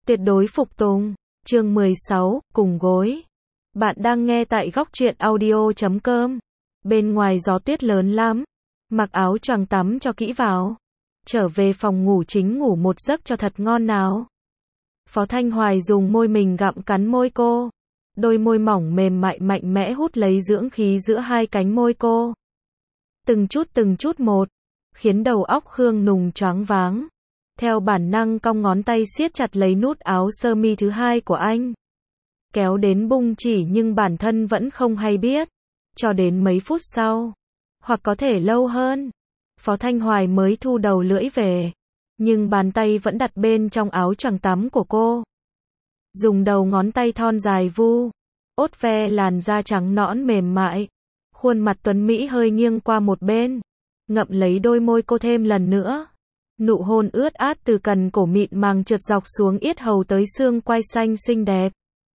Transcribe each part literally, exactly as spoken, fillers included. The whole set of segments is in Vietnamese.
Tuyệt đối phục tùng. Chương mười sáu, cùng gối. Bạn đang nghe tại góc truyện audio chấm com. Bên ngoài gió tuyết lớn lắm. Mặc áo choàng tắm cho kỹ vào. Trở về phòng ngủ chính ngủ một giấc cho thật ngon nào. Phó Thanh Hoài dùng môi mình gặm cắn môi cô. Đôi môi mỏng mềm mại mạnh mẽ hút lấy dưỡng khí giữa hai cánh môi cô. Từng chút từng chút một. Khiến đầu óc Khương Nùng choáng váng. Theo bản năng cong ngón tay siết chặt lấy nút áo sơ mi thứ hai của anh. Kéo đến bung chỉ nhưng bản thân vẫn không hay biết. Cho đến mấy phút sau. Hoặc có thể lâu hơn. Phó Thanh Hoài mới thu đầu lưỡi về. Nhưng bàn tay vẫn đặt bên trong áo choàng tắm của cô. Dùng đầu ngón tay thon dài vu. Ốt ve làn da trắng nõn mềm mại. Khuôn mặt tuấn Mỹ hơi nghiêng qua một bên. Ngậm lấy đôi môi cô thêm lần nữa. Nụ hôn ướt át từ cần cổ mịn màng trượt dọc xuống yết hầu tới xương quai xanh xinh đẹp.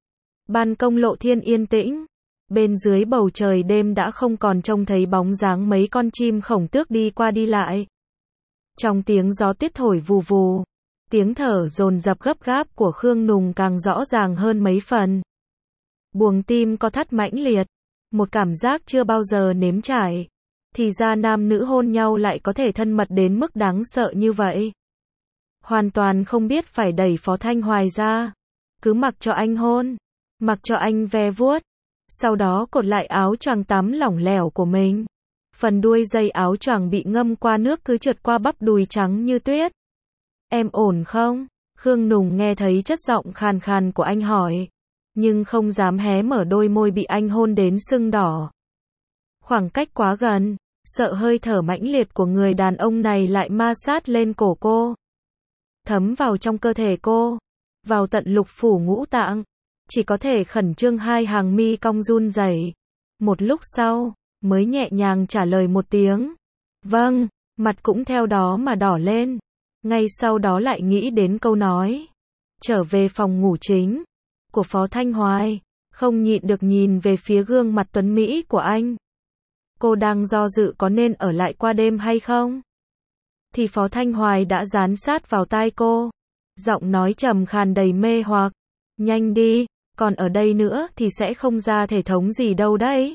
Ban công lộ thiên yên tĩnh. Bên dưới bầu trời đêm đã không còn trông thấy bóng dáng mấy con chim khổng tước đi qua đi lại. Trong tiếng gió tuyết thổi vù vù, tiếng thở dồn dập gấp gáp của Khương Nùng càng rõ ràng hơn mấy phần. Buồng tim co thắt mãnh liệt, một cảm giác chưa bao giờ nếm trải. Thì ra nam nữ hôn nhau lại có thể thân mật đến mức đáng sợ như vậy. Hoàn toàn không biết phải đẩy Phó Thanh Hoài ra. Cứ mặc cho anh hôn, mặc cho anh ve vuốt. Sau đó cột lại áo choàng tắm lỏng lẻo của mình. Phần đuôi dây áo choàng bị ngâm qua nước cứ trượt qua bắp đùi trắng như tuyết. Em ổn không? Khương Nùng nghe thấy chất giọng khàn khàn của anh hỏi. Nhưng không dám hé mở đôi môi bị anh hôn đến sưng đỏ. Khoảng cách quá gần. Sợ hơi thở mãnh liệt của người đàn ông này lại ma sát lên cổ cô. Thấm vào trong cơ thể cô. Vào tận lục phủ ngũ tạng. Chỉ có thể khẩn trương hai hàng mi cong run rẩy. Một lúc sau, mới nhẹ nhàng trả lời một tiếng. Vâng, mặt cũng theo đó mà đỏ lên. Ngay sau đó lại nghĩ đến câu nói. Trở về phòng ngủ chính. Của Phó Thanh Hoài. Không nhịn được nhìn về phía gương mặt tuấn Mỹ của anh. Cô đang do dự có nên ở lại qua đêm hay không? Thì Phó Thanh Hoài đã dán sát vào tai cô. Giọng nói trầm khàn đầy mê hoặc. Nhanh đi, còn ở đây nữa thì sẽ không ra thể thống gì đâu đấy.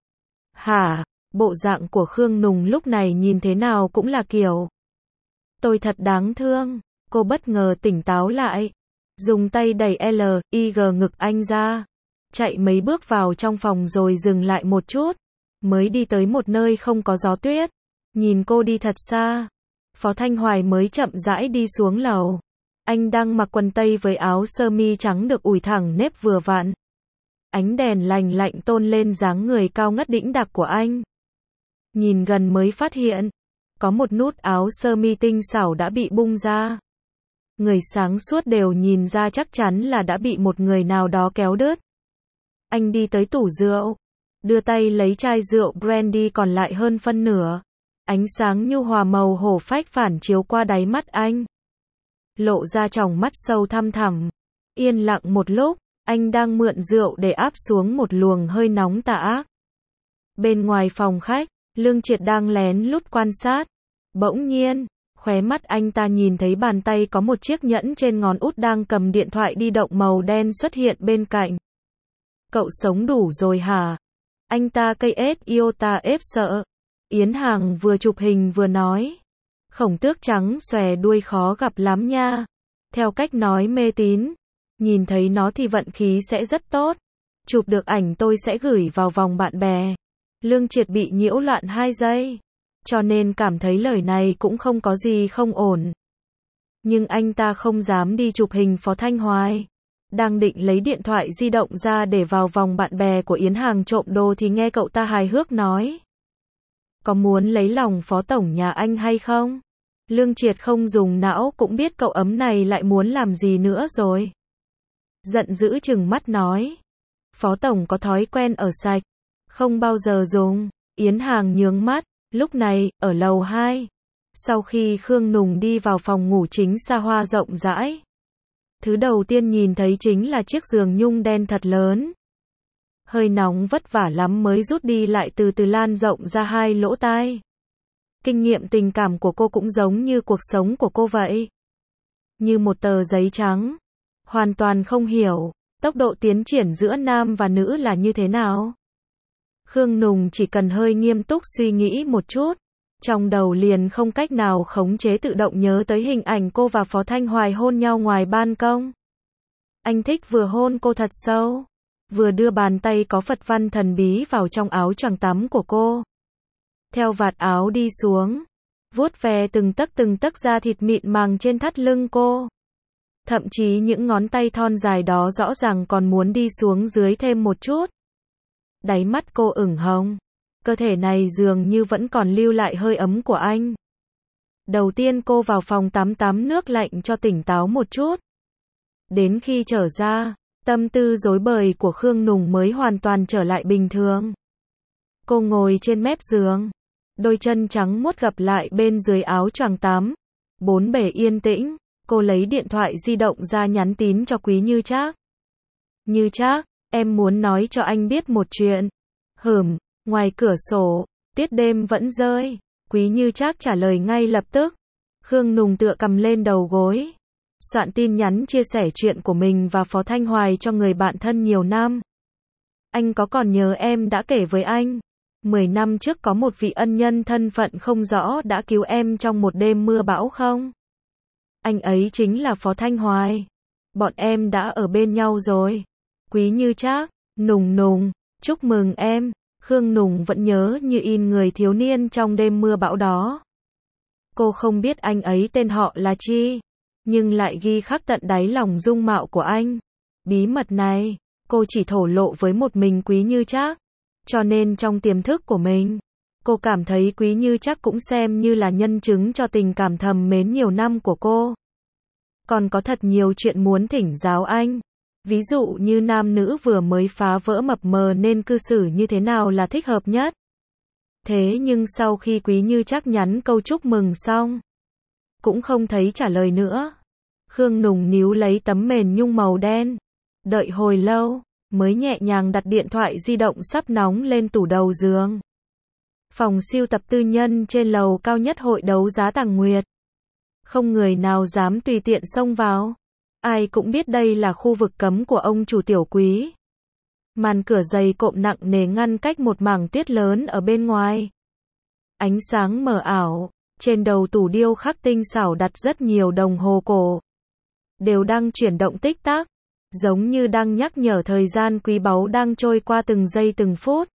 Hả? Bộ dạng của Khương Nùng lúc này nhìn thế nào cũng là kiểu. Tôi thật đáng thương. Cô bất ngờ tỉnh táo lại. Dùng tay đẩy L, I G ngực anh ra. Chạy mấy bước vào trong phòng rồi dừng lại một chút. Mới đi tới một nơi không có gió tuyết. Nhìn cô đi thật xa. Phó Thanh Hoài mới chậm rãi đi xuống lầu. Anh đang mặc quần tây với áo sơ mi trắng được ủi thẳng nếp vừa vặn. Ánh đèn lành lạnh tôn lên dáng người cao ngất đĩnh đạc của anh. Nhìn gần mới phát hiện. Có một nút áo sơ mi tinh xảo đã bị bung ra. Người sáng suốt đều nhìn ra chắc chắn là đã bị một người nào đó kéo đứt. Anh đi tới tủ rượu. Đưa tay lấy chai rượu brandy còn lại hơn phân nửa. Ánh sáng nhu hòa màu hổ phách phản chiếu qua đáy mắt anh. Lộ ra tròng mắt sâu thăm thẳm. Yên lặng một lúc, anh đang mượn rượu để áp xuống một luồng hơi nóng tà ác. Bên ngoài phòng khách, Lương Triệt đang lén lút quan sát. Bỗng nhiên, khóe mắt anh ta nhìn thấy bàn tay có một chiếc nhẫn trên ngón út đang cầm điện thoại di động màu đen xuất hiện bên cạnh. Cậu sống đủ rồi hả? Anh ta cây ết iota ép sợ. Yến Hàng vừa chụp hình vừa nói. Khổng tước trắng xòe đuôi khó gặp lắm nha. Theo cách nói mê tín. Nhìn thấy nó thì vận khí sẽ rất tốt. Chụp được ảnh tôi sẽ gửi vào vòng bạn bè. Lương Triệt bị nhiễu loạn hai giây. Cho nên cảm thấy lời này cũng không có gì không ổn. Nhưng anh ta không dám đi chụp hình Phó Thanh Hoài. Đang định lấy điện thoại di động ra để vào vòng bạn bè của Yến Hàng trộm đồ thì nghe cậu ta hài hước nói. Có muốn lấy lòng Phó Tổng nhà anh hay không? Lương Triệt không dùng não cũng biết cậu ấm này lại muốn làm gì nữa rồi. Giận dữ trừng mắt nói. Phó Tổng có thói quen ở sạch. Không bao giờ dùng. Yến Hàng nhướng mắt. Lúc này, ở lầu hai. Sau khi Khương Nùng đi vào phòng ngủ chính xa hoa rộng rãi. Thứ đầu tiên nhìn thấy chính là chiếc giường nhung đen thật lớn. Hơi nóng vất vả lắm mới rút đi lại từ từ lan rộng ra hai lỗ tai. Kinh nghiệm tình cảm của cô cũng giống như cuộc sống của cô vậy. Như một tờ giấy trắng. hoàn toàn không hiểu, tốc độ tiến triển giữa nam và nữ là như thế nào. Khương Nùng chỉ cần hơi nghiêm túc suy nghĩ một chút, trong đầu liền không cách nào khống chế tự động nhớ tới hình ảnh cô và Phó Thanh Hoài hôn nhau ngoài ban công. Anh thích vừa hôn cô thật sâu, vừa đưa bàn tay có Phật văn thần bí vào trong áo choàng tắm của cô. Theo vạt áo đi xuống, vuốt ve từng tấc từng tấc da thịt mịn màng trên thắt lưng cô. Thậm chí những ngón tay thon dài đó rõ ràng còn muốn đi xuống dưới thêm một chút. Đáy mắt cô ửng hồng, cơ thể này dường như vẫn còn lưu lại hơi ấm của anh. Đầu tiên cô vào phòng tắm tắm nước lạnh cho tỉnh táo một chút. Đến khi trở ra, tâm tư rối bời của Khương Nùng mới hoàn toàn trở lại bình thường. Cô ngồi trên mép giường, đôi chân trắng muốt gập lại bên dưới áo choàng tắm. Bốn bề yên tĩnh, cô lấy điện thoại di động ra nhắn tin cho Quý Như Trác. Như Trác, em muốn nói cho anh biết một chuyện. Hửm, ngoài cửa sổ, tuyết đêm vẫn rơi. Quý Như Trác trả lời ngay lập tức. Khương Nùng tựa cầm lên đầu gối, soạn tin nhắn chia sẻ chuyện của mình và Phó Thanh Hoài cho người bạn thân nhiều năm. Anh có còn nhớ em đã kể với anh, mười năm trước có một vị ân nhân thân phận không rõ đã cứu em trong một đêm mưa bão không? Anh ấy chính là Phó Thanh Hoài. Bọn em đã ở bên nhau rồi. Quý Như Trác, Nùng Nùng, chúc mừng em. Khương Nùng vẫn nhớ như in người thiếu niên trong đêm mưa bão đó. Cô không biết anh ấy tên họ là chi, nhưng lại ghi khắc tận đáy lòng dung mạo của anh. Bí mật này, cô chỉ thổ lộ với một mình Quý Như Trác. Cho nên trong tiềm thức của mình, cô cảm thấy Quý Như Trác cũng xem như là nhân chứng cho tình cảm thầm mến nhiều năm của cô. Còn có thật nhiều chuyện muốn thỉnh giáo anh. Ví dụ như nam nữ vừa mới phá vỡ mập mờ nên cư xử như thế nào là thích hợp nhất. Thế nhưng sau khi Quý Như Trác nhắn câu chúc mừng xong, cũng không thấy trả lời nữa. Khương Nùng níu lấy tấm mền nhung màu đen, đợi hồi lâu, mới nhẹ nhàng đặt điện thoại di động sắp nóng lên tủ đầu giường. Phòng sưu tập tư nhân trên lầu cao nhất hội đấu giá Tàng Nguyệt. Không người nào dám tùy tiện xông vào. Ai cũng biết đây là khu vực cấm của ông chủ Tiểu Quý. Màn cửa dày cộm nặng nề ngăn cách một mảng tuyết lớn ở bên ngoài. Ánh sáng mờ ảo, trên đầu tủ điêu khắc tinh xảo đặt rất nhiều đồng hồ cổ. Đều đang chuyển động tích tắc, giống như đang nhắc nhở thời gian quý báu đang trôi qua từng giây từng phút.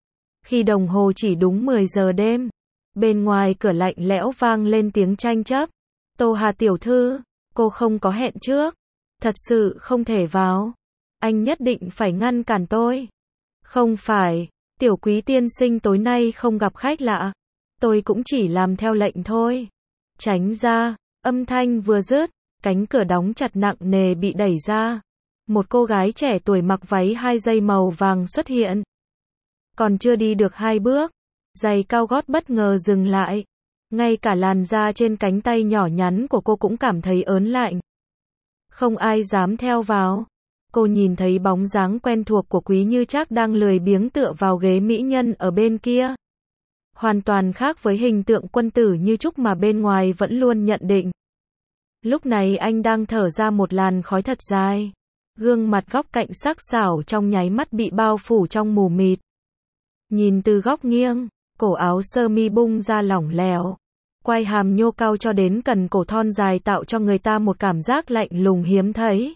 Khi đồng hồ chỉ đúng mười giờ đêm, bên ngoài cửa lạnh lẽo vang lên tiếng tranh chấp. Tô Hà tiểu thư, cô không có hẹn trước. Thật sự không thể vào. Anh nhất định phải ngăn cản tôi. Không phải, Tiểu Quý tiên sinh tối nay không gặp khách lạ. Tôi cũng chỉ làm theo lệnh thôi. Tránh ra, âm thanh vừa dứt, cánh cửa đóng chặt nặng nề bị đẩy ra. Một cô gái trẻ tuổi mặc váy hai dây màu vàng xuất hiện. Còn chưa đi được hai bước, giày cao gót bất ngờ dừng lại. Ngay cả làn da trên cánh tay nhỏ nhắn của cô cũng cảm thấy ớn lạnh. Không ai dám theo vào. Cô nhìn thấy bóng dáng quen thuộc của Quý Như Trác đang lười biếng tựa vào ghế mỹ nhân ở bên kia. Hoàn toàn khác với hình tượng quân tử như Trúc mà bên ngoài vẫn luôn nhận định. Lúc này anh đang thở ra một làn khói thật dài. Gương mặt góc cạnh sắc sảo trong nháy mắt bị bao phủ trong mù mịt. Nhìn từ góc nghiêng, cổ áo sơ mi bung ra lỏng lẻo. Quai hàm nhô cao cho đến cần cổ thon dài tạo cho người ta một cảm giác lạnh lùng hiếm thấy.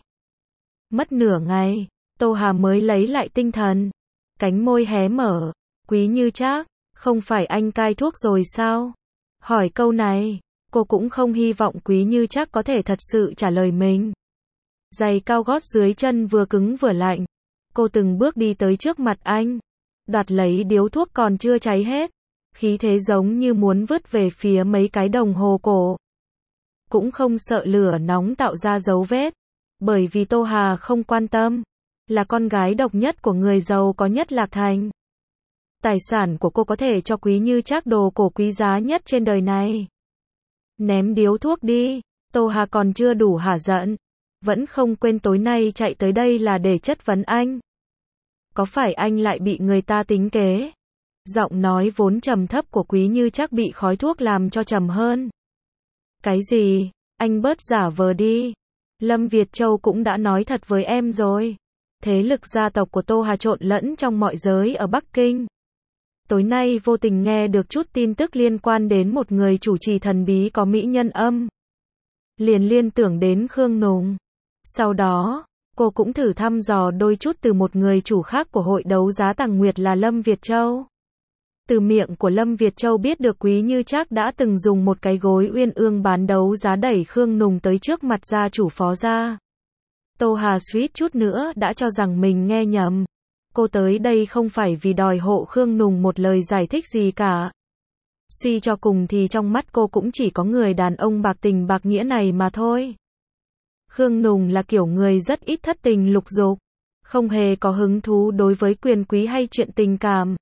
Mất nửa ngày, Tô Hà mới lấy lại tinh thần. Cánh môi hé mở. Quý Như Trác, không phải anh cai thuốc rồi sao? Hỏi câu này, cô cũng không hy vọng Quý Như Trác có thể thật sự trả lời mình. Giày cao gót dưới chân vừa cứng vừa lạnh. Cô từng bước đi tới trước mặt anh, đoạt lấy điếu thuốc còn chưa cháy hết. Khí thế giống như muốn vứt về phía mấy cái đồng hồ cổ. Cũng không sợ lửa nóng tạo ra dấu vết. Bởi vì Tô Hà không quan tâm. Là con gái độc nhất của người giàu có nhất Lạc Thành. Tài sản của cô có thể cho Quý Như Trác đồ cổ quý giá nhất trên đời này. Ném điếu thuốc đi. Tô Hà còn chưa đủ hả giận. Vẫn không quên tối nay chạy tới đây là để chất vấn anh. Có phải anh lại bị người ta tính kế? Giọng nói vốn trầm thấp của Quý Như Trác bị khói thuốc làm cho trầm hơn. Cái gì? Anh bớt giả vờ đi. Lâm Việt Châu cũng đã nói thật với em rồi. Thế lực gia tộc của Tô Hà trộn lẫn trong mọi giới ở Bắc Kinh. Tối nay vô tình nghe được chút tin tức liên quan đến một người chủ trì thần bí có mỹ nhân âm. Liền liên tưởng đến Khương Nùng. Sau đó, cô cũng thử thăm dò đôi chút từ một người chủ khác của hội đấu giá Tàng Nguyệt là Lâm Việt Châu. Từ miệng của Lâm Việt Châu biết được Quý Như Trác đã từng dùng một cái gối uyên ương bán đấu giá đẩy Khương Nùng tới trước mặt gia chủ Phó gia. Tô Hà suýt chút nữa đã cho rằng mình nghe nhầm. Cô tới đây không phải vì đòi hộ Khương Nùng một lời giải thích gì cả. Suy cho cùng thì trong mắt cô cũng chỉ có người đàn ông bạc tình bạc nghĩa này mà thôi. Khương Nùng là kiểu người rất ít thất tình lục dục, không hề có hứng thú đối với quyền quý hay chuyện tình cảm.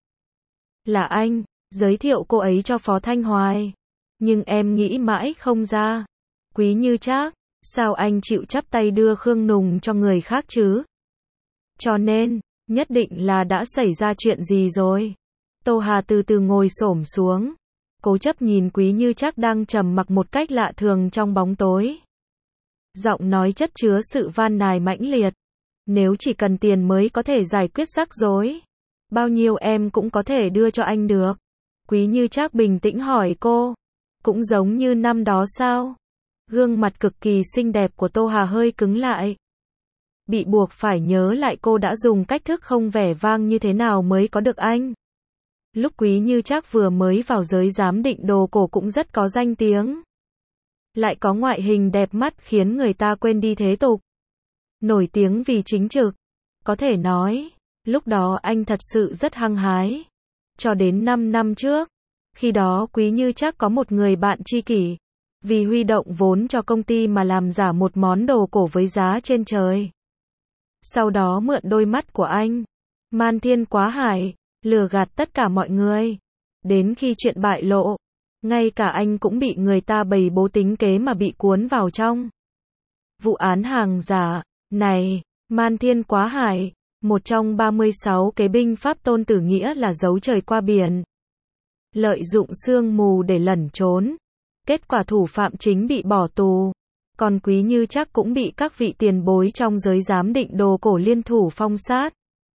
Là anh giới thiệu cô ấy cho Phó Thanh Hoài, nhưng em nghĩ mãi không ra. Quý Như Trác, sao anh chịu chắp tay đưa Khương Nùng cho người khác chứ? Cho nên, nhất định là đã xảy ra chuyện gì rồi. Tô Hà từ từ ngồi xổm xuống, cố chấp nhìn Quý Như Trác đang trầm mặc một cách lạ thường trong bóng tối. Giọng nói chất chứa sự van nài mãnh liệt. Nếu chỉ cần tiền mới có thể giải quyết rắc rối, bao nhiêu em cũng có thể đưa cho anh được. Quý Như Trác bình tĩnh hỏi cô. Cũng giống như năm đó sao? Gương mặt cực kỳ xinh đẹp của Tô Hà hơi cứng lại. Bị buộc phải nhớ lại cô đã dùng cách thức không vẻ vang như thế nào mới có được anh. Lúc Quý Như Trác vừa mới vào giới giám định đồ cổ cũng rất có danh tiếng. Lại có ngoại hình đẹp mắt khiến người ta quên đi thế tục. Nổi tiếng vì chính trực. Có thể nói, lúc đó anh thật sự rất hăng hái. Cho đến năm năm trước, khi đó Quý Như Trác có một người bạn tri kỷ. Vì huy động vốn cho công ty mà làm giả một món đồ cổ với giá trên trời. Sau đó mượn đôi mắt của anh, man thiên quá hải, lừa gạt tất cả mọi người. Đến khi chuyện bại lộ, ngay cả anh cũng bị người ta bày bố tính kế mà bị cuốn vào trong vụ án hàng giả này. Man thiên quá hải, một trong ba mươi sáu kế binh pháp Tôn Tử Nghĩa là giấu trời qua biển, lợi dụng sương mù để lẩn trốn. Kết quả thủ phạm chính bị bỏ tù. Còn Quý Như Trác cũng bị các vị tiền bối trong giới giám định đồ cổ liên thủ phong sát.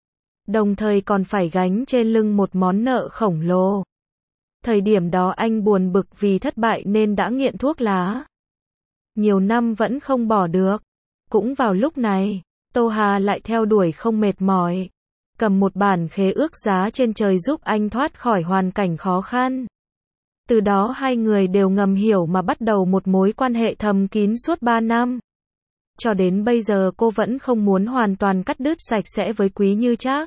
Đồng thời còn phải gánh trên lưng một món nợ khổng lồ. Thời điểm đó anh buồn bực vì thất bại nên đã nghiện thuốc lá. Nhiều năm vẫn không bỏ được. Cũng vào lúc này, Tô Hà lại theo đuổi không mệt mỏi. Cầm một bản khế ước giá trên trời giúp anh thoát khỏi hoàn cảnh khó khăn. Từ đó hai người đều ngầm hiểu mà bắt đầu một mối quan hệ thầm kín suốt ba năm. Cho đến bây giờ cô vẫn không muốn hoàn toàn cắt đứt sạch sẽ với Quý Như Trác.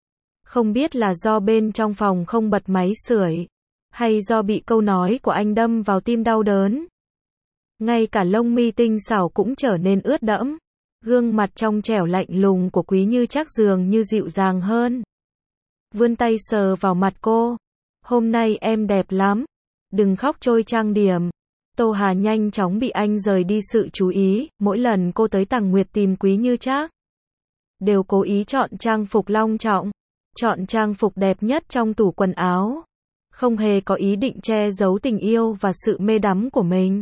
Không biết là do bên trong phòng không bật máy sưởi, hay do bị câu nói của anh đâm vào tim đau đớn. Ngay cả lông mi tinh xảo cũng trở nên ướt đẫm. Gương mặt trong trẻo lạnh lùng của Quý Như Trác dường như dịu dàng hơn. Vươn tay sờ vào mặt cô. Hôm nay em đẹp lắm. Đừng khóc trôi trang điểm. Tô Hà nhanh chóng bị anh rời đi sự chú ý. Mỗi lần cô tới Tàng Nguyệt tìm Quý Như Trác, đều cố ý chọn trang phục long trọng, chọn trang phục đẹp nhất trong tủ quần áo. Không hề có ý định che giấu tình yêu và sự mê đắm của mình.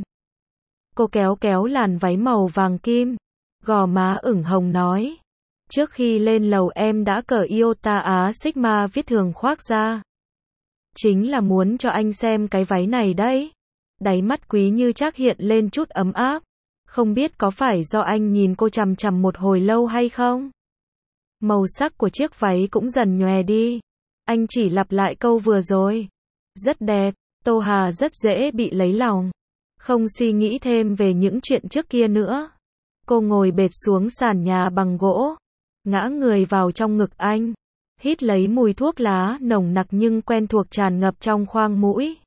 Cô kéo kéo làn váy màu vàng kim, gò má ửng hồng nói. Trước khi lên lầu em đã cởi Iota Á Sigma viết thường khoác ra. Chính là muốn cho anh xem cái váy này đấy. Đáy mắt Quý Như Trác hiện lên chút ấm áp. Không biết có phải do anh nhìn cô chằm chằm một hồi lâu hay không? Màu sắc của chiếc váy cũng dần nhòe đi. Anh chỉ lặp lại câu vừa rồi. Rất đẹp. Tô Hà rất dễ bị lấy lòng. Không suy nghĩ thêm về những chuyện trước kia nữa. Cô ngồi bệt xuống sàn nhà bằng gỗ, ngã người vào trong ngực anh, hít lấy mùi thuốc lá nồng nặc nhưng quen thuộc tràn ngập trong khoang mũi.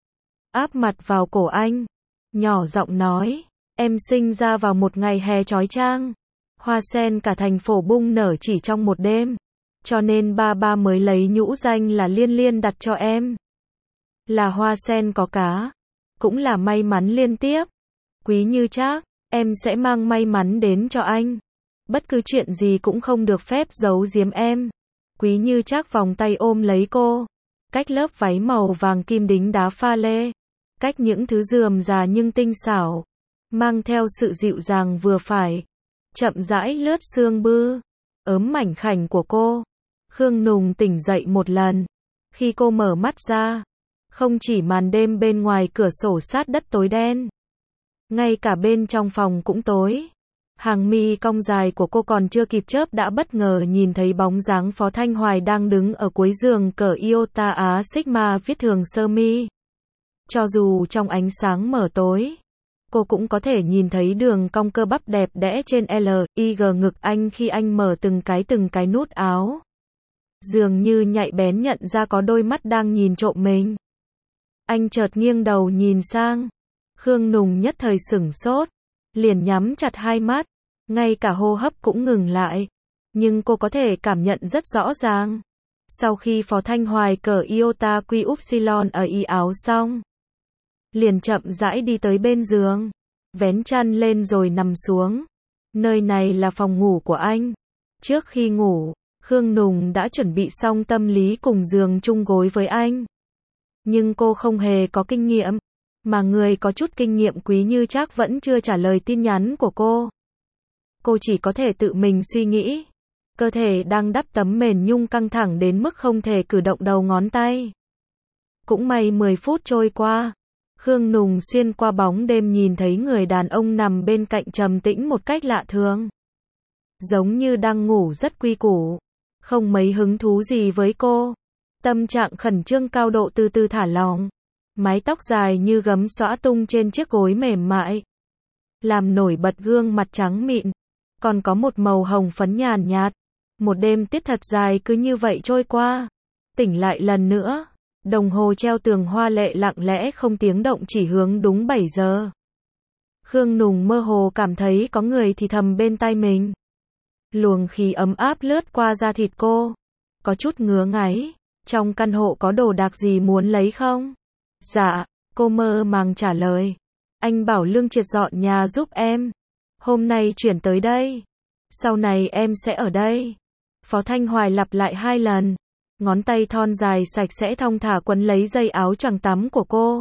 Áp mặt vào cổ anh, nhỏ giọng nói, em sinh ra vào một ngày hè chói chang. Hoa sen cả thành phố bung nở chỉ trong một đêm. Cho nên ba ba mới lấy nhũ danh là Liên Liên đặt cho em. Là hoa sen có cá, cũng là may mắn liên tiếp. Quý Như Trác, em sẽ mang may mắn đến cho anh. Bất cứ chuyện gì cũng không được phép giấu giếm em. Quý Như Trác vòng tay ôm lấy cô. Cách lớp váy màu vàng kim đính đá pha lê. Cách những thứ rườm rà nhưng tinh xảo. mang theo sự dịu dàng vừa phải, chậm rãi lướt xương bư, ấm mảnh khảnh của cô. Khương Nùng tỉnh dậy một lần. Khi cô mở mắt ra, không chỉ màn đêm bên ngoài cửa sổ sát đất tối đen, ngay cả bên trong phòng cũng tối. Hàng mi cong dài của cô còn chưa kịp chớp đã bất ngờ nhìn thấy bóng dáng Phó Thanh Hoài đang đứng ở cuối giường cởi Iota Á Sigma viết thường sơ mi. Cho dù trong ánh sáng mờ tối, cô cũng có thể nhìn thấy đường cong cơ bắp đẹp đẽ trên L, I G ngực anh khi anh mở từng cái từng cái nút áo. Dường như nhạy bén nhận ra có đôi mắt đang nhìn trộm mình. Anh chợt nghiêng đầu nhìn sang. Khương Nùng nhất thời sửng sốt, liền nhắm chặt hai mắt, ngay cả hô hấp cũng ngừng lại. Nhưng cô có thể cảm nhận rất rõ ràng. Sau khi Phó Thanh Hoài cởi Iota Q Upsilon ở y áo xong, liền chậm rãi đi tới bên giường, vén chăn lên rồi nằm xuống. Nơi này là phòng ngủ của anh. Trước khi ngủ, Khương Nùng đã chuẩn bị xong tâm lý cùng giường chung gối với anh. Nhưng cô không hề có kinh nghiệm, mà người có chút kinh nghiệm Quý Như Trác vẫn chưa trả lời tin nhắn của cô. Cô chỉ có thể tự mình suy nghĩ. Cơ thể đang đắp tấm mền nhung căng thẳng đến mức không thể cử động đầu ngón tay. Cũng may mười phút trôi qua, Khương Nùng xuyên qua bóng đêm nhìn thấy người đàn ông nằm bên cạnh trầm tĩnh một cách lạ thường. Giống như đang ngủ rất quy củ, không mấy hứng thú gì với cô. Tâm trạng khẩn trương cao độ từ từ thả lỏng. Mái tóc dài như gấm xõa tung trên chiếc gối mềm mại, làm nổi bật gương mặt trắng mịn, còn có một màu hồng phấn nhàn nhạt. Một đêm tiết thật dài cứ như vậy trôi qua. Tỉnh lại lần nữa, đồng hồ treo tường hoa lệ lặng lẽ không tiếng động chỉ hướng đúng bảy giờ. Khương Nùng mơ hồ cảm thấy có người thì thầm bên tai mình. Luồng khí ấm áp lướt qua da thịt cô, có chút ngứa ngáy. Trong căn hộ có đồ đạc gì muốn lấy không? Dạ, cô mơ màng trả lời. Anh bảo Lương Triệt dọn nhà giúp em. Hôm nay chuyển tới đây. Sau này em sẽ ở đây. Phó Thanh Hoài lặp lại hai lần. Ngón tay thon dài sạch sẽ thong thả quấn lấy dây áo choàng tắm của cô.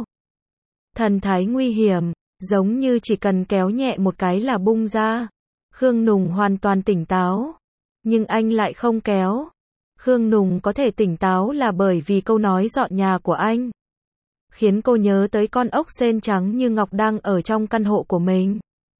Thần thái nguy hiểm, giống như chỉ cần kéo nhẹ một cái là bung ra. Khương Nùng hoàn toàn tỉnh táo. Nhưng anh lại không kéo. Khương Nùng có thể tỉnh táo là bởi vì câu nói dọn nhà của anh khiến cô nhớ tới con ốc sên trắng như ngọc đang ở trong căn hộ của mình.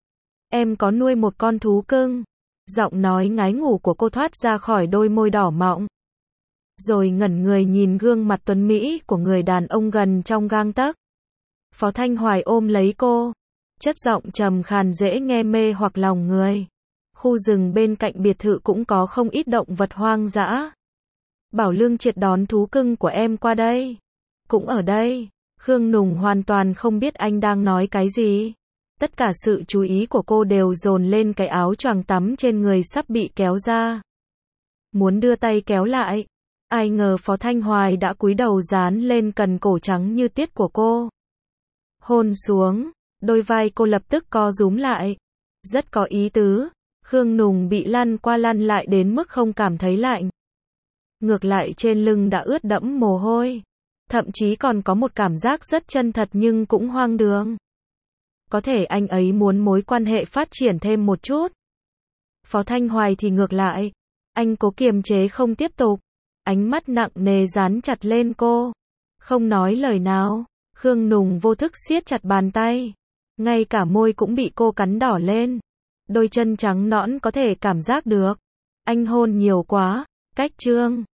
Em có nuôi một con thú cưng. Giọng nói ngái ngủ của cô thoát ra khỏi đôi môi đỏ mọng. Rồi ngẩn người nhìn gương mặt tuấn mỹ của người đàn ông gần trong gang tấc. Phó Thanh Hoài ôm lấy cô. Chất giọng trầm khàn dễ nghe mê hoặc lòng người. Khu rừng bên cạnh biệt thự cũng có không ít động vật hoang dã. Bảo Lương Triệt đón thú cưng của em qua đây. Cũng ở đây. Khương Nùng hoàn toàn không biết anh đang nói cái gì. Tất cả sự chú ý của cô đều dồn lên cái áo choàng tắm trên người sắp bị kéo ra. Muốn đưa tay kéo lại. Ai ngờ Phó Thanh Hoài đã cúi đầu dán lên cần cổ trắng như tuyết của cô. Hôn xuống. Đôi vai cô lập tức co rúm lại. Rất có ý tứ. Khương Nùng bị lăn qua lăn lại đến mức không cảm thấy lạnh. Ngược lại trên lưng đã ướt đẫm mồ hôi. Thậm chí còn có một cảm giác rất chân thật nhưng cũng hoang đường. Có thể anh ấy muốn mối quan hệ phát triển thêm một chút. Phó Thanh Hoài thì ngược lại. Anh cố kiềm chế không tiếp tục. Ánh mắt nặng nề dán chặt lên cô. Không nói lời nào. Khương Nùng vô thức siết chặt bàn tay. Ngay cả môi cũng bị cô cắn đỏ lên. Đôi chân trắng nõn có thể cảm giác được. Anh hôn nhiều quá. Cách chương